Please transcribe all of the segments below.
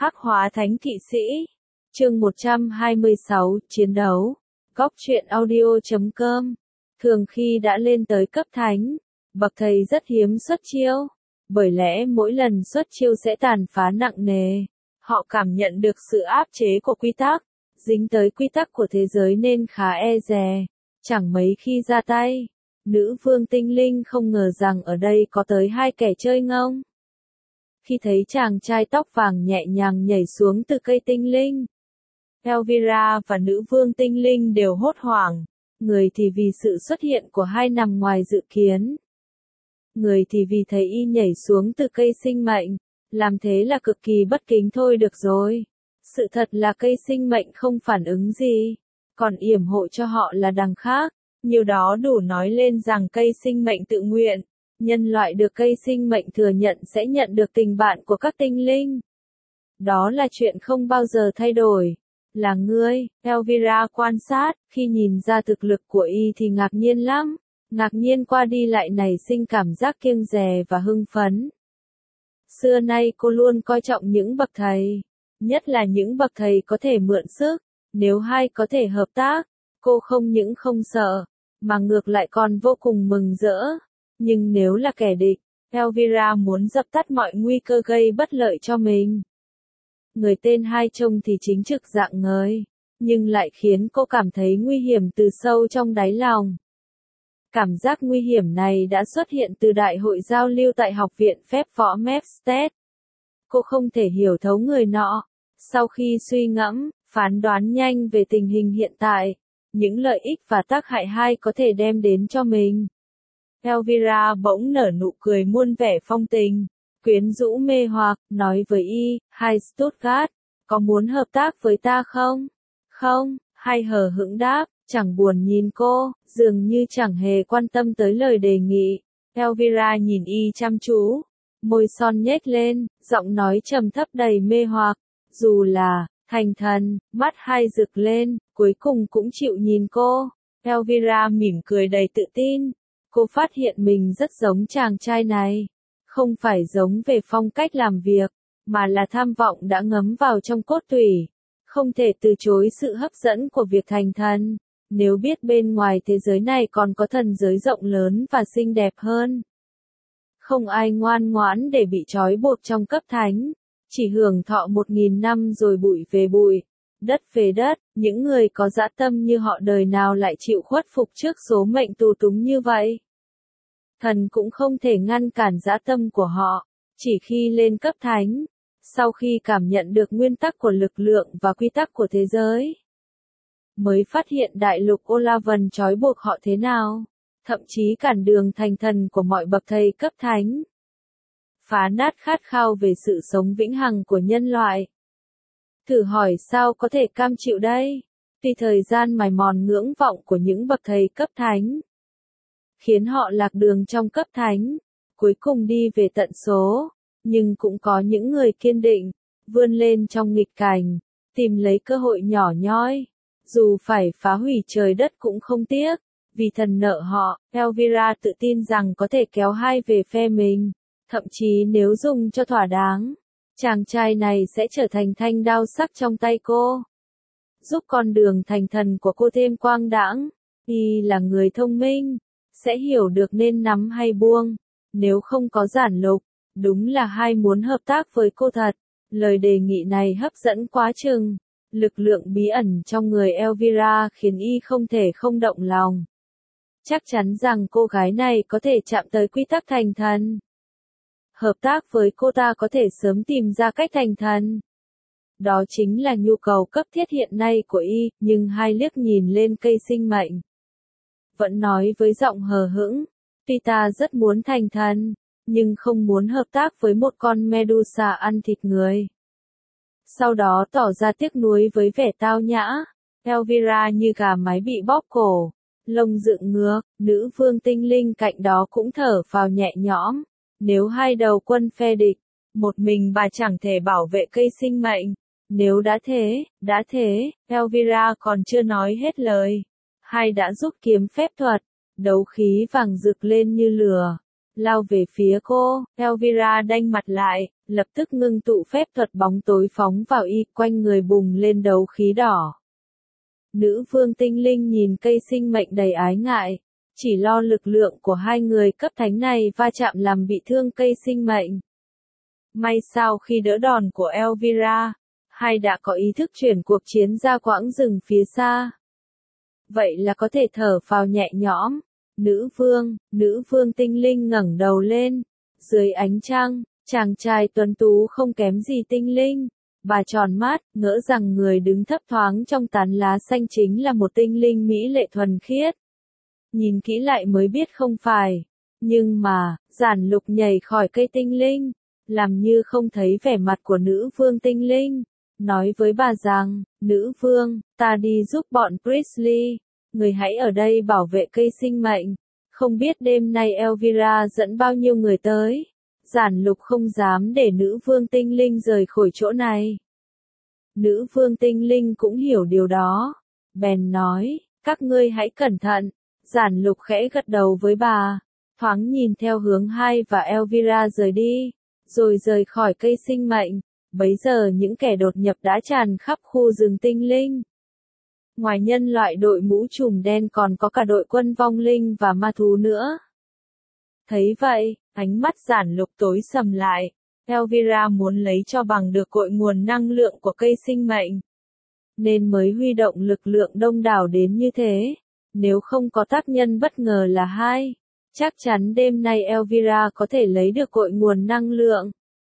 Hắc hóa thánh thị sĩ. Chương 126, chiến đấu. Góc truyện audio.com. Thường khi đã lên tới cấp thánh, bậc thầy rất hiếm xuất chiêu, bởi lẽ mỗi lần xuất chiêu sẽ tàn phá nặng nề. Họ cảm nhận được sự áp chế của quy tắc, dính tới quy tắc của thế giới nên khá e dè. Chẳng mấy khi ra tay, nữ vương tinh linh không ngờ rằng ở đây có tới hai kẻ chơi ngông. Khi thấy chàng trai tóc vàng nhẹ nhàng nhảy xuống từ cây tinh linh, Elvira và nữ vương tinh linh đều hốt hoảng, người thì vì sự xuất hiện của hai nằm ngoài dự kiến. Người thì vì thấy y nhảy xuống từ cây sinh mệnh, làm thế là cực kỳ bất kính thôi được rồi. Sự thật là cây sinh mệnh không phản ứng gì, còn yểm hộ cho họ là đằng khác. Nhiều đó đủ nói lên rằng cây sinh mệnh tự nguyện, nhân loại được cây sinh mệnh thừa nhận sẽ nhận được tình bạn của các tinh linh. Đó là chuyện không bao giờ thay đổi. Là ngươi, Elvira quan sát, khi nhìn ra thực lực của y thì ngạc nhiên lắm, ngạc nhiên qua đi lại nảy sinh cảm giác kiêng dè và hưng phấn. Xưa nay cô luôn coi trọng những bậc thầy, nhất là những bậc thầy có thể mượn sức, nếu hai có thể hợp tác, cô không những không sợ, mà ngược lại còn vô cùng mừng rỡ. Nhưng nếu là kẻ địch, Elvira muốn dập tắt mọi nguy cơ gây bất lợi cho mình. Người tên Hai trông thì chính trực rạng ngời, nhưng lại khiến cô cảm thấy nguy hiểm từ sâu trong đáy lòng. Cảm giác nguy hiểm này đã xuất hiện từ đại hội giao lưu tại Học viện Phép võ Mepstead. Cô không thể hiểu thấu người nọ. Sau khi suy ngẫm, phán đoán nhanh về tình hình hiện tại, những lợi ích và tác hại hai có thể đem đến cho mình, Elvira bỗng nở nụ cười muôn vẻ phong tình, quyến rũ mê hoặc, nói với y, Hai Stuttgart, có muốn hợp tác với ta không? Không, Hai hờ hững đáp, chẳng buồn nhìn cô, dường như chẳng hề quan tâm tới lời đề nghị. Elvira nhìn y chăm chú, môi son nhếch lên, giọng nói trầm thấp đầy mê hoặc, dù là thành thần, mắt Hai rực lên, cuối cùng cũng chịu nhìn cô. Elvira mỉm cười đầy tự tin. Cô phát hiện mình rất giống chàng trai này. Không phải giống về phong cách làm việc, mà là tham vọng đã ngấm vào trong cốt tủy. Không thể từ chối sự hấp dẫn của việc thành thần, nếu biết bên ngoài thế giới này còn có thần giới rộng lớn và xinh đẹp hơn. Không ai ngoan ngoãn để bị trói buộc trong cấp thánh, chỉ hưởng thọ 1000 năm rồi bụi về bụi, đất về đất. Những người có dã tâm như họ đời nào lại chịu khuất phục trước số mệnh tù túng như vậy. Thần cũng không thể ngăn cản dã tâm của họ, chỉ khi lên cấp thánh, sau khi cảm nhận được nguyên tắc của lực lượng và quy tắc của thế giới, mới phát hiện đại lục Olavan trói buộc họ thế nào, thậm chí cản đường thành thần của mọi bậc thầy cấp thánh, phá nát khát khao về sự sống vĩnh hằng của nhân loại. Thử hỏi sao có thể cam chịu đây, vì thời gian mài mòn ngưỡng vọng của những bậc thầy cấp thánh, khiến họ lạc đường trong cấp thánh, cuối cùng đi về tận số. Nhưng cũng có những người kiên định, vươn lên trong nghịch cảnh, tìm lấy cơ hội nhỏ nhoi, dù phải phá hủy trời đất cũng không tiếc, vì thần nợ họ. Elvira tự tin rằng có thể kéo Hai về phe mình, thậm chí nếu dùng cho thỏa đáng, chàng trai này sẽ trở thành thanh đao sắc trong tay cô, giúp con đường thành thần của cô thêm quang đãng. Y là người thông minh, sẽ hiểu được nên nắm hay buông, nếu không có giản lục. Đúng là Hai muốn hợp tác với cô thật. Lời đề nghị này hấp dẫn quá chừng. Lực lượng bí ẩn trong người Elvira khiến y không thể không động lòng. Chắc chắn rằng cô gái này có thể chạm tới quy tắc thành thần. Hợp tác với cô ta có thể sớm tìm ra cách thành thần. Đó chính là nhu cầu cấp thiết hiện nay của y, nhưng Hai liếc nhìn lên cây sinh mệnh, vẫn nói với giọng hờ hững, tuy ta rất muốn thành thần, nhưng không muốn hợp tác với một con Medusa ăn thịt người. Sau đó tỏ ra tiếc nuối với vẻ tao nhã. Elvira như gà mái bị bóp cổ, lông dựng ngược. Nữ vương tinh linh cạnh đó cũng thở phào nhẹ nhõm. Nếu hai đầu quân phe địch, một mình bà chẳng thể bảo vệ cây sinh mệnh. Nếu đã thế, Elvira còn chưa nói hết lời. Hai đã rút kiếm phép thuật, đấu khí vàng rực lên như lửa. lao về phía cô. Elvira đanh mặt lại, lập tức ngưng tụ phép thuật bóng tối phóng vào y, quanh người bùng lên đấu khí đỏ. Nữ vương tinh linh nhìn cây sinh mệnh đầy ái ngại, chỉ lo lực lượng của hai người cấp thánh này va chạm làm bị thương cây sinh mệnh. May sao khi đỡ đòn của Elvira, hai đã có ý thức chuyển cuộc chiến ra quãng rừng phía xa. Vậy là có thể thở phào nhẹ nhõm. Nữ vương tinh linh ngẩng đầu lên. Dưới ánh trăng, chàng trai tuấn tú không kém gì tinh linh. Bà tròn mắt, ngỡ rằng người đứng thấp thoáng trong tán lá xanh chính là một tinh linh mỹ lệ thuần khiết. Nhìn kỹ lại mới biết không phải. Nhưng mà, Giản Lục nhảy khỏi cây tinh linh, làm như không thấy vẻ mặt của nữ vương tinh linh. Nói với bà rằng, nữ vương, ta đi giúp bọn Grizzly, người hãy ở đây bảo vệ cây sinh mệnh. Không biết đêm nay Elvira dẫn bao nhiêu người tới. Giản Lục không dám để nữ vương tinh linh rời khỏi chỗ này. Nữ vương tinh linh cũng hiểu điều đó. Bèn nói, các ngươi hãy cẩn thận. Giản Lục khẽ gật đầu với bà, thoáng nhìn theo hướng hai và Elvira rời đi, rồi rời khỏi cây sinh mệnh. Bấy giờ những kẻ đột nhập đã tràn khắp khu rừng tinh linh. Ngoài nhân loại đội mũ trùm đen còn có cả đội quân vong linh và ma thú nữa. Thấy vậy, ánh mắt Giản Lục tối sầm lại. Elvira muốn lấy cho bằng được cội nguồn năng lượng của cây sinh mệnh, nên mới huy động lực lượng đông đảo đến như thế. Nếu không có tác nhân bất ngờ là hai, chắc chắn đêm nay Elvira có thể lấy được cội nguồn năng lượng.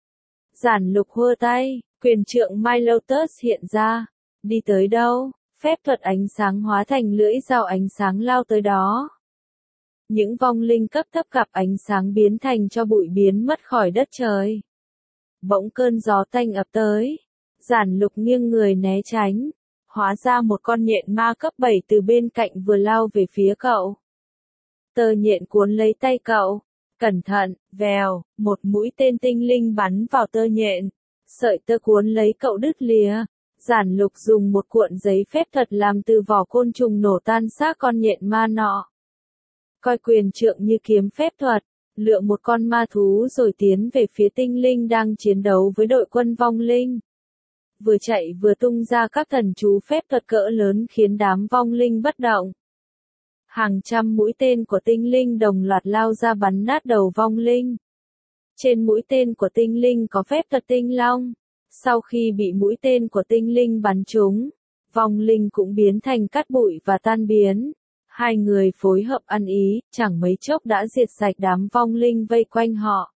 Giản Lục hơ tay, quyền trượng Milotus hiện ra. Đi tới đâu, phép thuật ánh sáng hóa thành lưỡi dao ánh sáng lao tới đó. Những vong linh cấp thấp gặp ánh sáng biến thành cho bụi biến mất khỏi đất trời. Bỗng cơn gió tanh ập tới. Giản Lục nghiêng người né tránh. Hóa ra một con nhện ma cấp 7 từ bên cạnh vừa lao về phía cậu. Tơ nhện cuốn lấy tay cậu. Cẩn thận, vèo, một mũi tên tinh linh bắn vào tơ nhện. Sợi tơ cuốn lấy cậu đứt lìa. Giản Lục dùng một cuộn giấy phép thuật làm từ vỏ côn trùng nổ tan xác con nhện ma nọ. Coi quyền trượng như kiếm phép thuật, lựa một con ma thú rồi tiến về phía tinh linh đang chiến đấu với đội quân vong linh. Vừa chạy vừa tung ra các thần chú phép thuật cỡ lớn khiến đám vong linh bất động. Hàng trăm mũi tên của tinh linh đồng loạt lao ra bắn nát đầu vong linh. Trên mũi tên của tinh linh có phép thuật tinh long. Sau khi bị mũi tên của tinh linh bắn trúng, vong linh cũng biến thành cát bụi và tan biến. Hai người phối hợp ăn ý, chẳng mấy chốc đã diệt sạch đám vong linh vây quanh họ.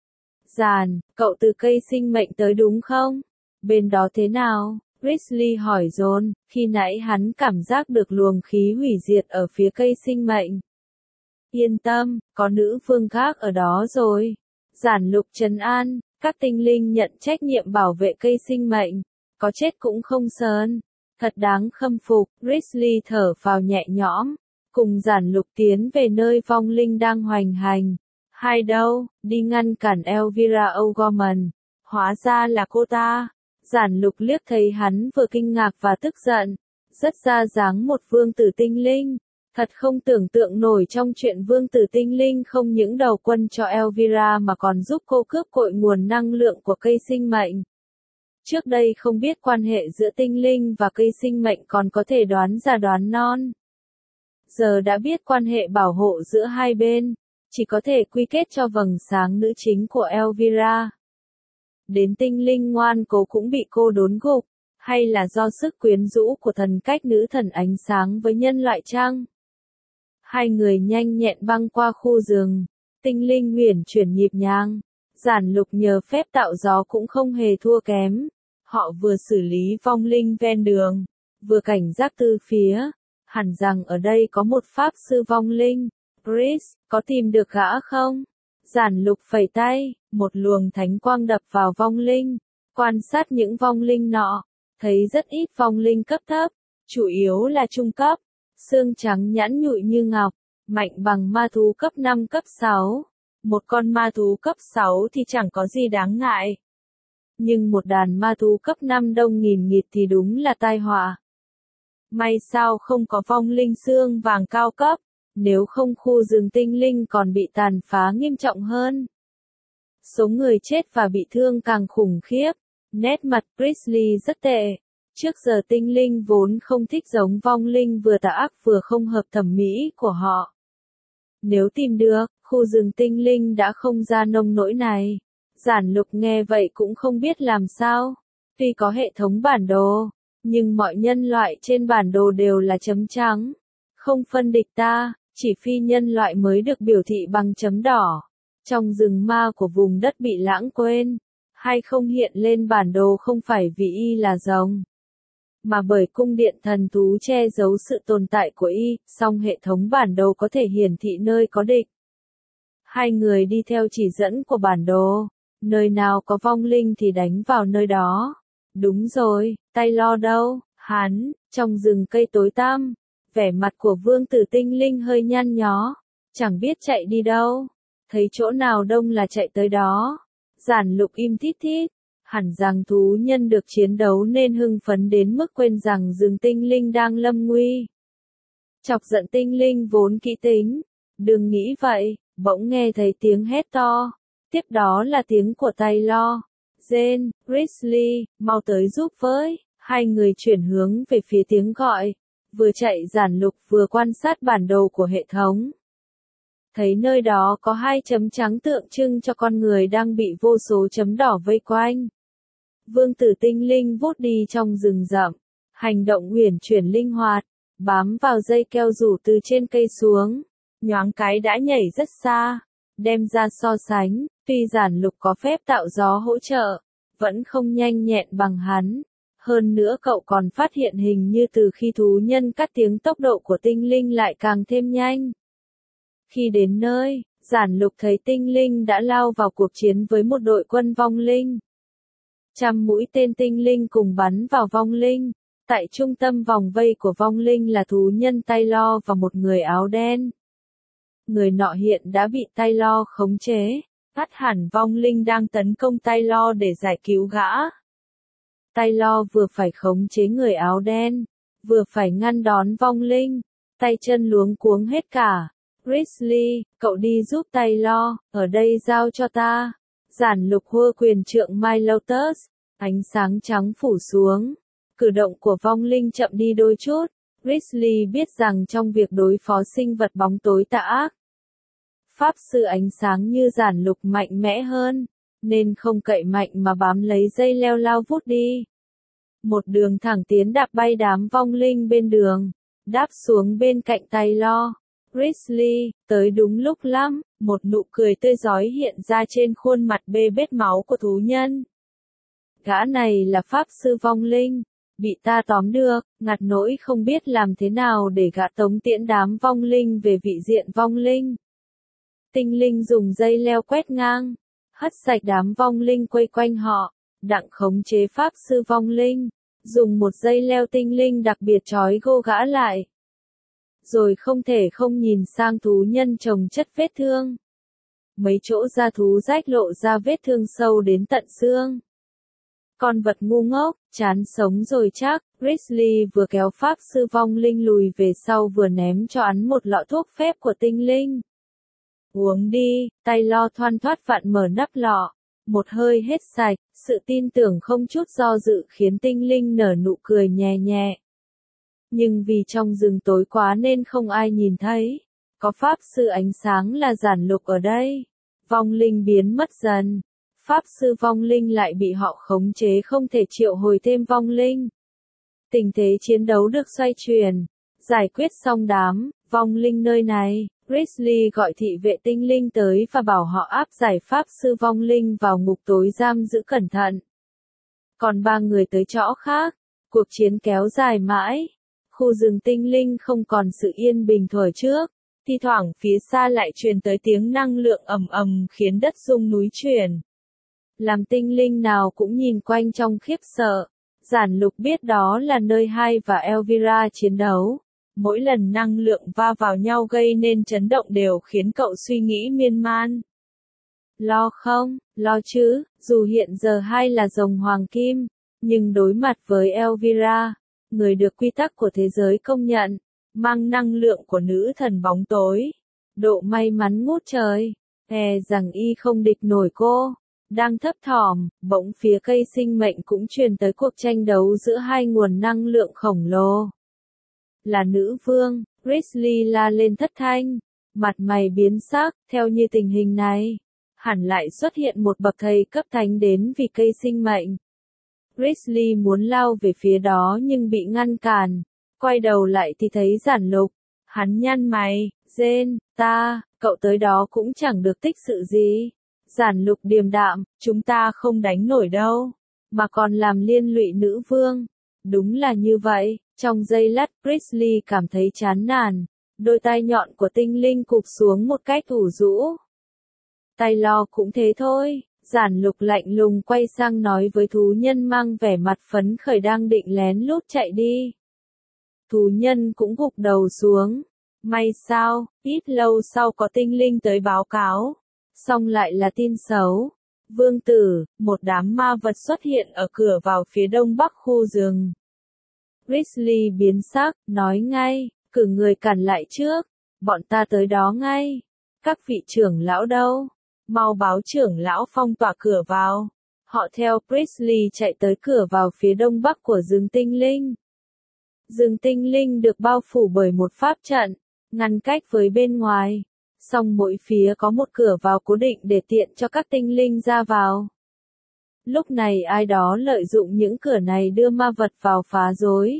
Giàn, cậu từ cây sinh mệnh tới đúng không? Bên đó thế nào? Grizzly hỏi John, khi nãy hắn cảm giác được luồng khí hủy diệt ở phía cây sinh mệnh. Yên tâm, có nữ vương khác ở đó rồi. Giản Lục trấn an, các tinh linh nhận trách nhiệm bảo vệ cây sinh mệnh. Có chết cũng không sờn. Thật đáng khâm phục, Grizzly thở phào nhẹ nhõm. Cùng Giản Lục tiến về nơi vong linh đang hoành hành. Hai đâu, đi ngăn cản Elvira O'Gorman. Hóa ra là cô ta. Giản Lục liếc thấy hắn vừa kinh ngạc và tức giận. Rất ra dáng một vương tử tinh linh. Thật không tưởng tượng nổi trong chuyện vương tử tinh linh không những đầu quân cho Elvira mà còn giúp cô cướp cội nguồn năng lượng của cây sinh mệnh. Trước đây không biết quan hệ giữa tinh linh và cây sinh mệnh còn có thể đoán già đoán non. Giờ đã biết quan hệ bảo hộ giữa hai bên, chỉ có thể quy kết cho vầng sáng nữ chính của Elvira. Đến tinh linh ngoan cố cũng bị cô đốn gục, hay là do sức quyến rũ của thần cách nữ thần ánh sáng với nhân loại chăng? Hai người nhanh nhẹn băng qua khu rừng, tinh linh uyển chuyển nhịp nhàng. Giản Lục nhờ phép tạo gió cũng không hề thua kém. Họ vừa xử lý vong linh ven đường, vừa cảnh giác từ phía. Hẳn rằng ở đây có một pháp sư vong linh. Chris, có tìm được gã không? Giản Lục phẩy tay, một luồng thánh quang đập vào vong linh. Quan sát những vong linh nọ, thấy rất ít vong linh cấp thấp, chủ yếu là trung cấp. Xương trắng nhẵn nhụi như ngọc, mạnh bằng ma thú cấp 5 cấp 6. Một con ma thú cấp 6 thì chẳng có gì đáng ngại. Nhưng một đàn ma thú cấp 5 đông nghìn nghịt thì đúng là tai họa. May sao không có vong linh xương vàng cao cấp. nếu không khu rừng tinh linh còn bị tàn phá nghiêm trọng hơn. Số người chết và bị thương càng khủng khiếp. Nét mặt Grizzly rất tệ. Trước giờ tinh linh vốn không thích giống vong linh vừa tà ác vừa không hợp thẩm mỹ của họ. Nếu tìm được, khu rừng tinh linh đã không ra nông nỗi này. Giản Lục nghe vậy cũng không biết làm sao. Tuy có hệ thống bản đồ, nhưng mọi nhân loại trên bản đồ đều là chấm trắng. Không phân địch ta, chỉ phi nhân loại mới được biểu thị bằng chấm đỏ. Trong rừng ma của vùng đất bị lãng quên, hay không hiện lên bản đồ không phải vì y là rồng, mà bởi cung điện thần thú che giấu sự tồn tại của y, song hệ thống bản đồ có thể hiển thị nơi có địch. Hai người đi theo chỉ dẫn của bản đồ, nơi nào có vong linh thì đánh vào nơi đó. Đúng rồi, Taylor đâu? Hắn, trong rừng cây tối tăm, vẻ mặt của vương tử tinh linh hơi nhăn nhó, chẳng biết chạy đi đâu, thấy chỗ nào đông là chạy tới đó. Giản Lục im thít thít, hẳn rằng thú nhân được chiến đấu nên hưng phấn đến mức quên rằng rừng tinh linh đang lâm nguy. Chọc giận tinh linh vốn kỹ tính, đừng nghĩ vậy, bỗng nghe thấy tiếng hét to, tiếp đó là tiếng của Taylor. Jane, Grizzly, mau tới giúp với. Hai người chuyển hướng về phía tiếng gọi, vừa chạy Giản Lục vừa quan sát bản đồ của hệ thống. Thấy nơi đó có hai chấm trắng tượng trưng cho con người đang bị vô số chấm đỏ vây quanh. Vương tử tinh linh vút đi trong rừng rậm, hành động uyển chuyển linh hoạt, bám vào dây keo rủ từ trên cây xuống, nhoáng cái đã nhảy rất xa. Đem ra so sánh, tuy Giản Lục có phép tạo gió hỗ trợ, vẫn không nhanh nhẹn bằng hắn. Hơn nữa cậu còn phát hiện hình như từ khi thú nhân cắt tiếng tốc độ của tinh linh lại càng thêm nhanh. Khi đến nơi, Giản Lục thấy tinh linh đã lao vào cuộc chiến với một đội quân vong linh. Trăm mũi tên tinh linh cùng bắn vào vong linh. Tại trung tâm vòng vây của vong linh là thú nhân Taylor và một người áo đen. Người nọ hiện đã bị Taylor khống chế. Ắt hẳn vong linh đang tấn công Taylor để giải cứu gã. Taylor vừa phải khống chế người áo đen, vừa phải ngăn đón vong linh. Tay chân luống cuống hết cả. Grizzly, cậu đi giúp Taylor, ở đây giao cho ta. Giản Lục hô quyền trượng My Lotus, ánh sáng trắng phủ xuống. Cử động của vong linh chậm đi đôi chút. Grizzly biết rằng trong việc đối phó sinh vật bóng tối tà ác, pháp sư ánh sáng như Giản Lục mạnh mẽ hơn, nên không cậy mạnh mà bám lấy dây leo lao vút đi. Một đường thẳng tiến đạp bay đám vong linh bên đường, đáp xuống bên cạnh Taylor. Grizzly, tới đúng lúc lắm, một nụ cười tươi rói hiện ra trên khuôn mặt bê bết máu của thú nhân. Gã này là pháp sư vong linh, bị ta tóm được, ngặt nỗi không biết làm thế nào để gã tống tiễn đám vong linh về vị diện vong linh. Tinh linh dùng dây leo quét ngang, hất sạch đám vong linh quây quanh họ, đặng khống chế pháp sư vong linh, dùng một dây leo tinh linh đặc biệt trói gô gã lại. Rồi không thể không nhìn sang thú nhân chồng chất vết thương. Mấy chỗ da thú rách lộ ra vết thương sâu đến tận xương. Con vật ngu ngốc, chán sống rồi chắc. Grizzly vừa kéo pháp sư vong linh lùi về sau vừa ném cho hắn một lọ thuốc phép của tinh linh. Uống đi, Taylor thoăn thoắt vặn mở nắp lọ. Một hơi hết sạch, sự tin tưởng không chút do dự khiến tinh linh nở nụ cười nhẹ nhẹ. Nhưng vì trong rừng tối quá nên không ai nhìn thấy. Có pháp sư ánh sáng là Giản Lục ở đây. Vong linh biến mất dần. Pháp sư vong linh lại bị họ khống chế không thể triệu hồi thêm vong linh. Tình thế chiến đấu được xoay chuyển. Giải quyết xong đám vong linh nơi này, Grizzly gọi thị vệ tinh linh tới và bảo họ áp giải pháp sư vong linh vào ngục tối giam giữ cẩn thận. Còn ba người tới chỗ khác, cuộc chiến kéo dài mãi. Khu rừng tinh linh không còn sự yên bình thuở trước, thi thoảng phía xa lại truyền tới tiếng năng lượng ầm ầm khiến đất rung núi chuyển. Làm tinh linh nào cũng nhìn quanh trong khiếp sợ. Giản Lục biết đó là nơi Hai và Elvira chiến đấu. Mỗi lần năng lượng va vào nhau gây nên chấn động đều khiến cậu suy nghĩ miên man. Lo không, lo chứ, dù hiện giờ Hai là rồng hoàng kim, nhưng đối mặt với Elvira, người được quy tắc của thế giới công nhận, mang năng lượng của nữ thần bóng tối. Độ may mắn ngút trời, e rằng y không địch nổi cô. Đang thấp thỏm, bỗng phía cây sinh mệnh cũng truyền tới cuộc tranh đấu giữa hai nguồn năng lượng khổng lồ. Là nữ vương, Grizzly la lên thất thanh, mặt mày biến sắc, theo như tình hình này, hẳn lại xuất hiện một bậc thầy cấp thánh đến vì cây sinh mệnh. Grizzly muốn lao về phía đó nhưng bị ngăn cản, quay đầu lại thì thấy Giản Lục. Hắn nhăn mày, rên, cậu tới đó cũng chẳng được tích sự gì. Giản Lục điềm đạm, chúng ta không đánh nổi đâu, mà còn làm liên lụy nữ vương. Đúng là như vậy, trong giây lát Grizzly cảm thấy chán nản, đôi tai nhọn của tinh linh cụp xuống một cách ủ rũ. Taylor cũng thế thôi, Giản Lục lạnh lùng quay sang nói với thú nhân mang vẻ mặt phấn khởi đang định lén lút chạy đi. Thú nhân cũng gục đầu xuống. May sao, ít lâu sau có tinh linh tới báo cáo. Xong lại là tin xấu. Vương tử, một đám ma vật xuất hiện ở cửa vào phía đông bắc khu rừng. Grizzly biến sắc, nói ngay, cử người cản lại trước. Bọn ta tới đó ngay. Các vị trưởng lão đâu? Mau báo trưởng lão phong tỏa cửa vào. Họ theo Grizzly chạy tới cửa vào phía đông bắc của rừng tinh linh. Rừng tinh linh được bao phủ bởi một pháp trận, ngăn cách với bên ngoài. Song mỗi phía có một cửa vào cố định để tiện cho các tinh linh ra vào. Lúc này ai đó lợi dụng những cửa này đưa ma vật vào phá rối.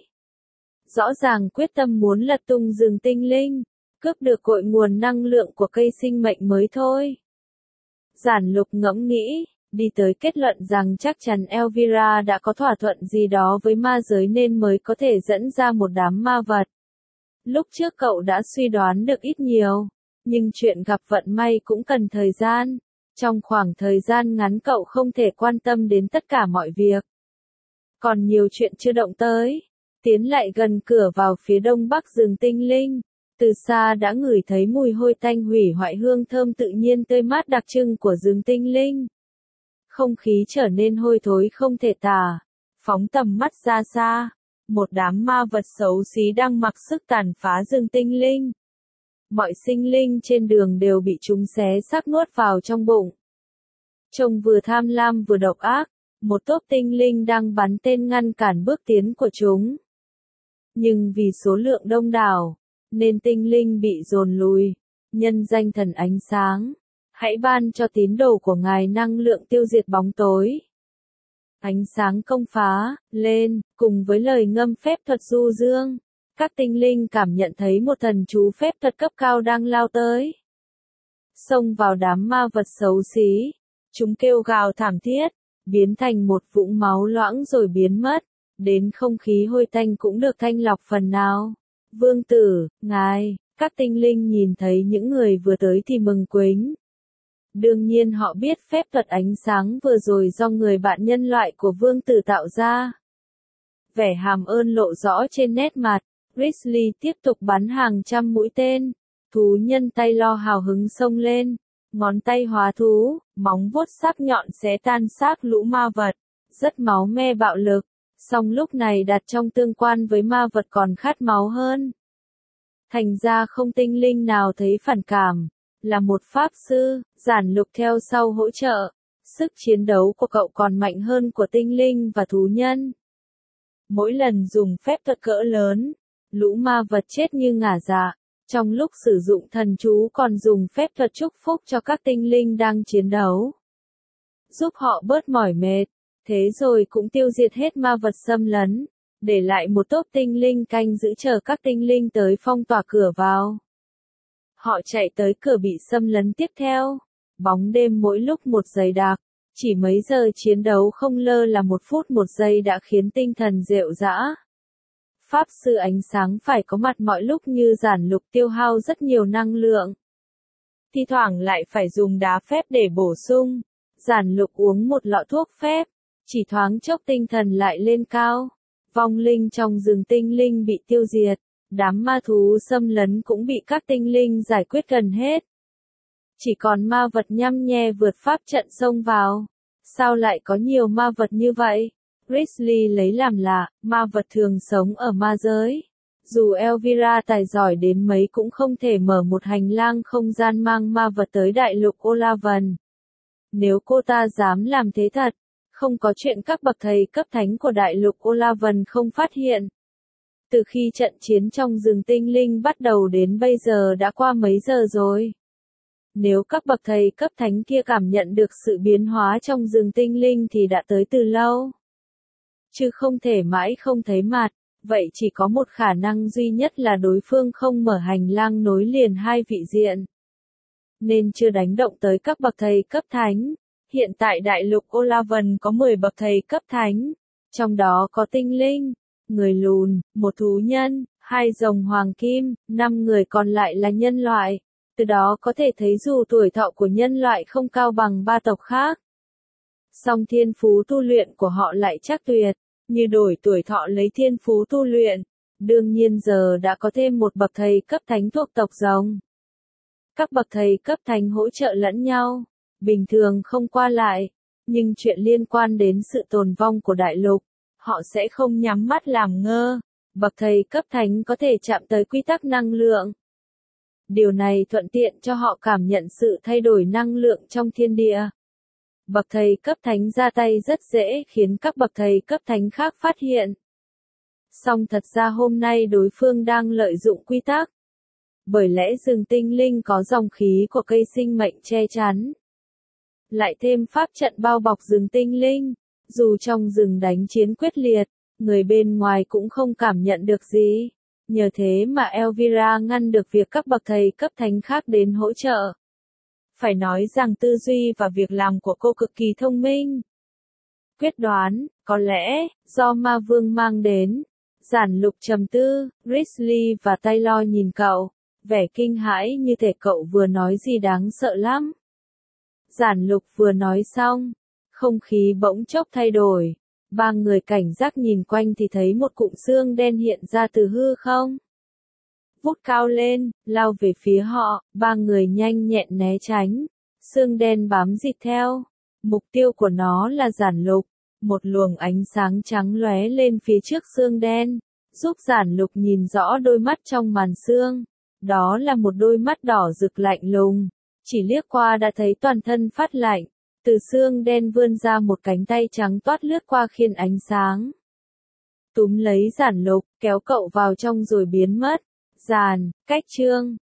Rõ ràng quyết tâm muốn lật tung rừng tinh linh, cướp được cội nguồn năng lượng của cây sinh mệnh mới thôi. Giản Lục ngẫm nghĩ, đi tới kết luận rằng chắc chắn Elvira đã có thỏa thuận gì đó với ma giới nên mới có thể dẫn ra một đám ma vật. Lúc trước cậu đã suy đoán được ít nhiều, nhưng chuyện gặp vận may cũng cần thời gian. Trong khoảng thời gian ngắn cậu không thể quan tâm đến tất cả mọi việc. Còn nhiều chuyện chưa động tới. Tiến lại gần cửa vào phía đông bắc rừng tinh linh. Từ xa đã ngửi thấy mùi hôi tanh hủy hoại hương thơm tự nhiên tươi mát đặc trưng của rừng tinh linh. Không khí trở nên hôi thối không thể tả. Phóng tầm mắt ra xa, một đám ma vật xấu xí đang mặc sức tàn phá rừng tinh linh. Mọi sinh linh trên đường đều bị chúng xé xác nuốt vào trong bụng. Trông vừa tham lam vừa độc ác, một tốp tinh linh đang bắn tên ngăn cản bước tiến của chúng. Nhưng vì số lượng đông đảo, nên tinh linh bị dồn lùi. Nhân danh thần ánh sáng, hãy ban cho tín đồ của ngài năng lượng tiêu diệt bóng tối. Ánh sáng công phá, lên, cùng với lời ngâm phép thuật du dương. Các tinh linh cảm nhận thấy một thần chú phép thuật cấp cao đang lao tới. Xông vào đám ma vật xấu xí. Chúng kêu gào thảm thiết, biến thành một vũng máu loãng rồi biến mất. Đến không khí hôi tanh cũng được thanh lọc phần nào. Vương tử, ngài, các tinh linh nhìn thấy những người vừa tới thì mừng quính. Đương nhiên họ biết phép thuật ánh sáng vừa rồi do người bạn nhân loại của vương tử tạo ra. Vẻ hàm ơn lộ rõ trên nét mặt. Grizzly tiếp tục bắn hàng trăm mũi tên. Thú nhân Taylor hào hứng xông lên. Ngón tay hóa thú, móng vuốt sắc nhọn xé tan xác lũ ma vật. Rất máu me bạo lực. Song lúc này đặt trong tương quan với ma vật còn khát máu hơn. Thành ra không tinh linh nào thấy phản cảm. Là một pháp sư, Giản Lục theo sau hỗ trợ. Sức chiến đấu của cậu còn mạnh hơn của tinh linh và thú nhân. Mỗi lần dùng phép thuật cỡ lớn, lũ ma vật chết như ngả dạ. Trong lúc sử dụng thần chú còn dùng phép thuật chúc phúc cho các tinh linh đang chiến đấu. Giúp họ bớt mỏi mệt. Thế rồi cũng tiêu diệt hết ma vật xâm lấn. Để lại một tốp tinh linh canh giữ chờ các tinh linh tới phong tỏa cửa vào. Họ chạy tới cửa bị xâm lấn tiếp theo. Bóng đêm mỗi lúc một dày đặc. Chỉ mấy giờ chiến đấu không lơ là 1 phút 1 giây đã khiến tinh thần rệu rã. Pháp sư ánh sáng phải có mặt mọi lúc như Giản Lục tiêu hao rất nhiều năng lượng. Thi thoảng lại phải dùng đá phép để bổ sung. Giản Lục uống một lọ thuốc phép. Chỉ thoáng chốc tinh thần lại lên cao. Vong linh trong rừng tinh linh bị tiêu diệt. Đám ma thú xâm lấn cũng bị các tinh linh giải quyết gần hết. Chỉ còn ma vật nhăm nhe vượt pháp trận xông vào. Sao lại có nhiều ma vật như vậy? Grizzly lấy làm lạ, ma vật thường sống ở ma giới. Dù Elvira tài giỏi đến mấy cũng không thể mở một hành lang không gian mang ma vật tới đại lục Olavan. Nếu cô ta dám làm thế thật, không có chuyện các bậc thầy cấp thánh của đại lục Olavan không phát hiện. Từ khi trận chiến trong rừng tinh linh bắt đầu đến bây giờ đã qua mấy giờ rồi. Nếu các bậc thầy cấp thánh kia cảm nhận được sự biến hóa trong rừng tinh linh thì đã tới từ lâu. Chứ không thể mãi không thấy mặt, vậy chỉ có một khả năng duy nhất là đối phương không mở hành lang nối liền hai vị diện. Nên chưa đánh động tới các bậc thầy cấp thánh. Hiện tại đại lục Olavan có 10 bậc thầy cấp thánh, trong đó có tinh linh, người lùn, một thú nhân, 2 rồng hoàng kim, 5 người còn lại là nhân loại. Từ đó có thể thấy dù tuổi thọ của nhân loại không cao bằng 3 tộc khác, song thiên phú tu luyện của họ lại chắc tuyệt, như đổi tuổi thọ lấy thiên phú tu luyện. Đương nhiên giờ đã có thêm một bậc thầy cấp thánh thuộc tộc rồng. Các bậc thầy cấp thánh hỗ trợ lẫn nhau, bình thường không qua lại, nhưng chuyện liên quan đến sự tồn vong của đại lục, họ sẽ không nhắm mắt làm ngơ. Bậc thầy cấp thánh có thể chạm tới quy tắc năng lượng. Điều này thuận tiện cho họ cảm nhận sự thay đổi năng lượng trong thiên địa. Bậc thầy cấp thánh ra tay rất dễ khiến các bậc thầy cấp thánh khác phát hiện. Song thật ra hôm nay đối phương đang lợi dụng quy tắc. Bởi lẽ rừng tinh linh có dòng khí của cây sinh mệnh che chắn. Lại thêm pháp trận bao bọc rừng tinh linh, dù trong rừng đánh chiến quyết liệt, người bên ngoài cũng không cảm nhận được gì. Nhờ thế mà Elvira ngăn được việc các bậc thầy cấp thánh khác đến hỗ trợ. Phải nói rằng tư duy và việc làm của cô cực kỳ thông minh. Quyết đoán, có lẽ, do ma vương mang đến. Giản Lục trầm tư, Risley và Taylor nhìn cậu, vẻ kinh hãi như thể cậu vừa nói gì đáng sợ lắm. Giản Lục vừa nói xong, không khí bỗng chốc thay đổi. 3 người cảnh giác nhìn quanh thì thấy một cụm xương đen hiện ra từ hư không. Vút cao lên, lao về phía họ, 3 người nhanh nhẹn né tránh. Xương đen bám dịt theo. Mục tiêu của nó là Giản Lục. Một luồng ánh sáng trắng lóe lên phía trước xương đen, giúp Giản Lục nhìn rõ đôi mắt trong màn xương. Đó là một đôi mắt đỏ rực lạnh lùng. Chỉ liếc qua đã thấy toàn thân phát lạnh. Từ xương đen vươn ra một cánh tay trắng toát lướt qua khiên ánh sáng. Túm lấy Giản Lục, kéo cậu vào trong rồi biến mất. Cách chương